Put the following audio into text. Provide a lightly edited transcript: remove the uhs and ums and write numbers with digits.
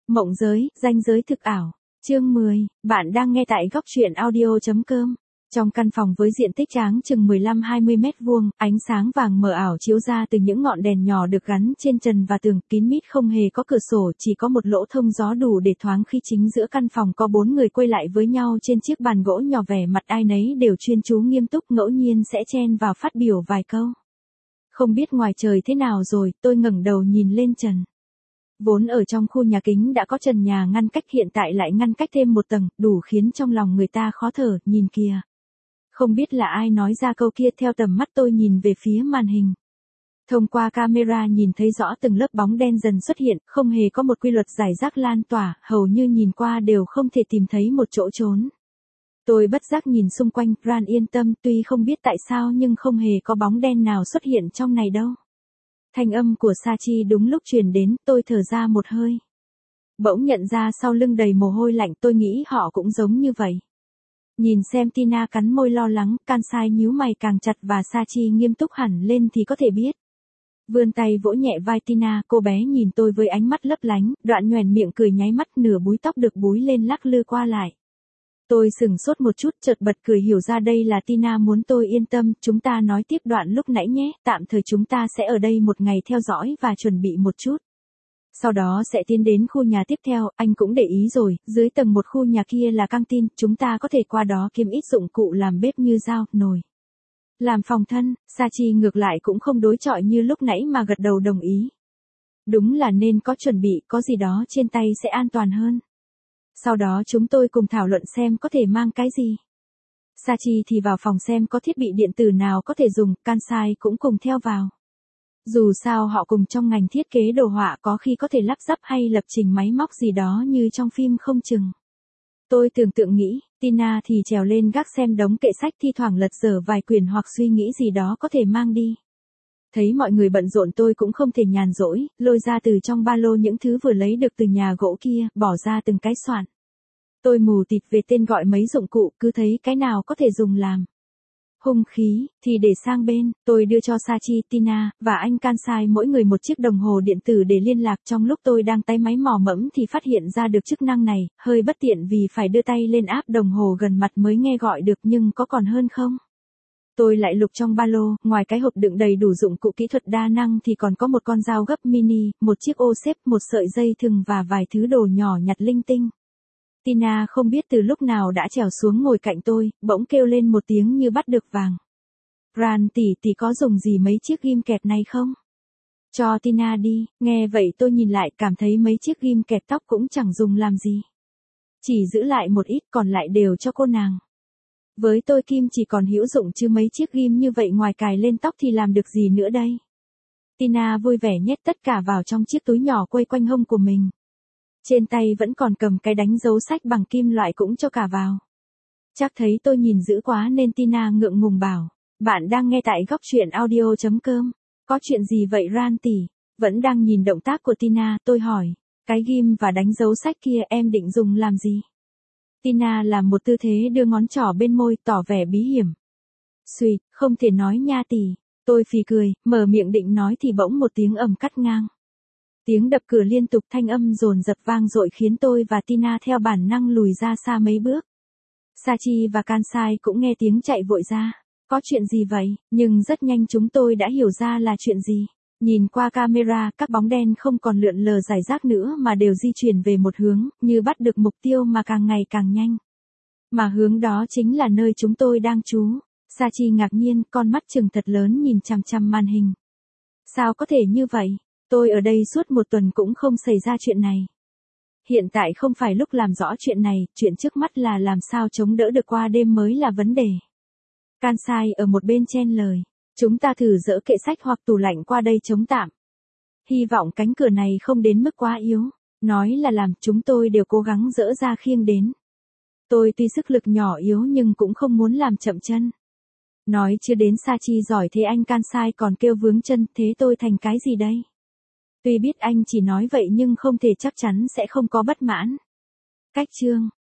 Mộng giới, ranh giới thực ảo. Chương 10, bạn đang nghe tại góc truyện audio.com. Trong căn phòng với diện tích áng chừng 15-20 mét vuông, ánh sáng vàng mờ ảo chiếu ra từ những ngọn đèn nhỏ được gắn trên trần và tường, kín mít không hề có cửa sổ, chỉ có một lỗ thông gió đủ để thoáng khí. Chính giữa căn phòng có 4 người quay lại với nhau trên chiếc bàn gỗ nhỏ, vẻ mặt ai nấy đều chuyên chú nghiêm túc, ngẫu nhiên sẽ chen vào phát biểu vài câu. Không biết ngoài trời thế nào rồi, tôi ngẩng đầu nhìn lên trần. Vốn ở trong khu nhà kính đã có trần nhà ngăn cách, hiện tại lại ngăn cách thêm một tầng, đủ khiến trong lòng người ta khó thở. Nhìn kìa. Không biết là ai nói ra câu kia, theo tầm mắt tôi nhìn về phía màn hình. Thông qua camera nhìn thấy rõ từng lớp bóng đen dần xuất hiện, không hề có một quy luật rải rác lan tỏa, hầu như nhìn qua đều không thể tìm thấy một chỗ trốn. Tôi bất giác nhìn xung quanh, Ran yên tâm, tuy không biết tại sao nhưng không hề có bóng đen nào xuất hiện trong này đâu. Thanh âm của Sachi đúng lúc truyền đến, tôi thở ra một hơi. Bỗng nhận ra sau lưng đầy mồ hôi lạnh, tôi nghĩ họ cũng giống như vậy. Nhìn xem Tina cắn môi lo lắng, Kansai nhíu mày càng chặt và Sachi nghiêm túc hẳn lên thì có thể biết. Vươn tay vỗ nhẹ vai Tina, cô bé nhìn tôi với ánh mắt lấp lánh, đoạn nhoẻn miệng cười nháy mắt, nửa búi tóc được búi lên lắc lư qua lại. Tôi sửng sốt một chút, chợt bật cười, hiểu ra đây là Tina muốn tôi yên tâm. Chúng ta nói tiếp đoạn lúc nãy nhé, tạm thời chúng ta sẽ ở đây một ngày theo dõi và chuẩn bị một chút. Sau đó sẽ tiến đến khu nhà tiếp theo, anh cũng để ý rồi, dưới tầng một khu nhà kia là căng tin, chúng ta có thể qua đó kiếm ít dụng cụ làm bếp như dao, nồi. Làm phòng thân. Sachi ngược lại cũng không đối chọi như lúc nãy mà gật đầu đồng ý. Đúng là nên có chuẩn bị, có gì đó trên tay sẽ an toàn hơn. Sau đó chúng tôi cùng thảo luận xem có thể mang cái gì. Sachi thì vào phòng xem có thiết bị điện tử nào có thể dùng, Kansai cũng cùng theo vào. Dù sao họ cùng trong ngành thiết kế đồ họa, có khi có thể lắp ráp hay lập trình máy móc gì đó như trong phim không chừng. Tôi tưởng tượng nghĩ, Tina thì trèo lên gác xem đống kệ sách, thi thoảng lật dở vài quyển hoặc suy nghĩ gì đó có thể mang đi. Thấy mọi người bận rộn tôi cũng không thể nhàn rỗi, lôi ra từ trong ba lô những thứ vừa lấy được từ nhà gỗ kia, bỏ ra từng cái soạn. Tôi mù tịt về tên gọi mấy dụng cụ, cứ thấy cái nào có thể dùng làm hung khí thì để sang bên. Tôi đưa cho Sachi, Tina và anh Kansai mỗi người một chiếc đồng hồ điện tử để liên lạc. Trong lúc tôi đang tay máy mò mẫm thì phát hiện ra được chức năng này, hơi bất tiện vì phải đưa tay lên áp đồng hồ gần mặt mới nghe gọi được, nhưng có còn hơn không? Tôi lại lục trong ba lô, ngoài cái hộp đựng đầy đủ dụng cụ kỹ thuật đa năng thì còn có một con dao gấp mini, một chiếc ô xếp, một sợi dây thừng và vài thứ đồ nhỏ nhặt linh tinh. Tina không biết từ lúc nào đã trèo xuống ngồi cạnh tôi, bỗng kêu lên một tiếng như bắt được vàng. Ran tỷ có dùng gì mấy chiếc ghim kẹp này không? Cho Tina đi. Nghe vậy tôi nhìn lại, cảm thấy mấy chiếc ghim kẹp tóc cũng chẳng dùng làm gì. Chỉ giữ lại một ít, còn lại đều cho cô nàng. Với tôi kim chỉ còn hữu dụng chứ mấy chiếc ghim như vậy ngoài cài lên tóc thì làm được gì nữa đây? Tina vui vẻ nhét tất cả vào trong chiếc túi nhỏ quây quanh hông của mình. Trên tay vẫn còn cầm cái đánh dấu sách bằng kim loại cũng cho cả vào. Chắc thấy tôi nhìn dữ quá nên Tina ngượng ngùng bảo, bạn đang nghe tại góc truyện audio.com. Có chuyện gì vậy Ran tỷ? Vẫn đang nhìn động tác của Tina, tôi hỏi, cái ghim và đánh dấu sách kia em định dùng làm gì? Tina làm một tư thế đưa ngón trỏ bên môi, tỏ vẻ bí hiểm. Suýt, không thể nói nha tỷ. Tôi phì cười, mở miệng định nói thì bỗng một tiếng ầm cắt ngang. Tiếng đập cửa liên tục, thanh âm dồn dập vang dội khiến tôi và Tina theo bản năng lùi ra xa mấy bước. Sachi và Kansai cũng nghe tiếng chạy vội ra. Có chuyện gì vậy? Nhưng rất nhanh chúng tôi đã hiểu ra là chuyện gì. Nhìn qua camera, các bóng đen không còn lượn lờ rải rác nữa mà đều di chuyển về một hướng, như bắt được mục tiêu mà càng ngày càng nhanh. Mà hướng đó chính là nơi chúng tôi đang trú. Sachi ngạc nhiên, con mắt trừng thật lớn nhìn chằm chằm màn hình. Sao có thể như vậy? Tôi ở đây suốt một tuần cũng không xảy ra chuyện này. Hiện tại không phải lúc làm rõ chuyện này, chuyện trước mắt là làm sao chống đỡ được qua đêm mới là vấn đề. Kansai ở một bên chen lời. Chúng ta thử dỡ kệ sách hoặc tủ lạnh qua đây chống tạm. Hy vọng cánh cửa này không đến mức quá yếu. Nói là làm, chúng tôi đều cố gắng dỡ ra khiêng đến. Tôi tuy sức lực nhỏ yếu nhưng cũng không muốn làm chậm chân. Nói chưa đến Sachi giỏi thế anh Kansai còn kêu vướng chân, thế tôi thành cái gì đây? Tuy biết anh chỉ nói vậy nhưng không thể chắc chắn sẽ không có bất mãn. Cách chương.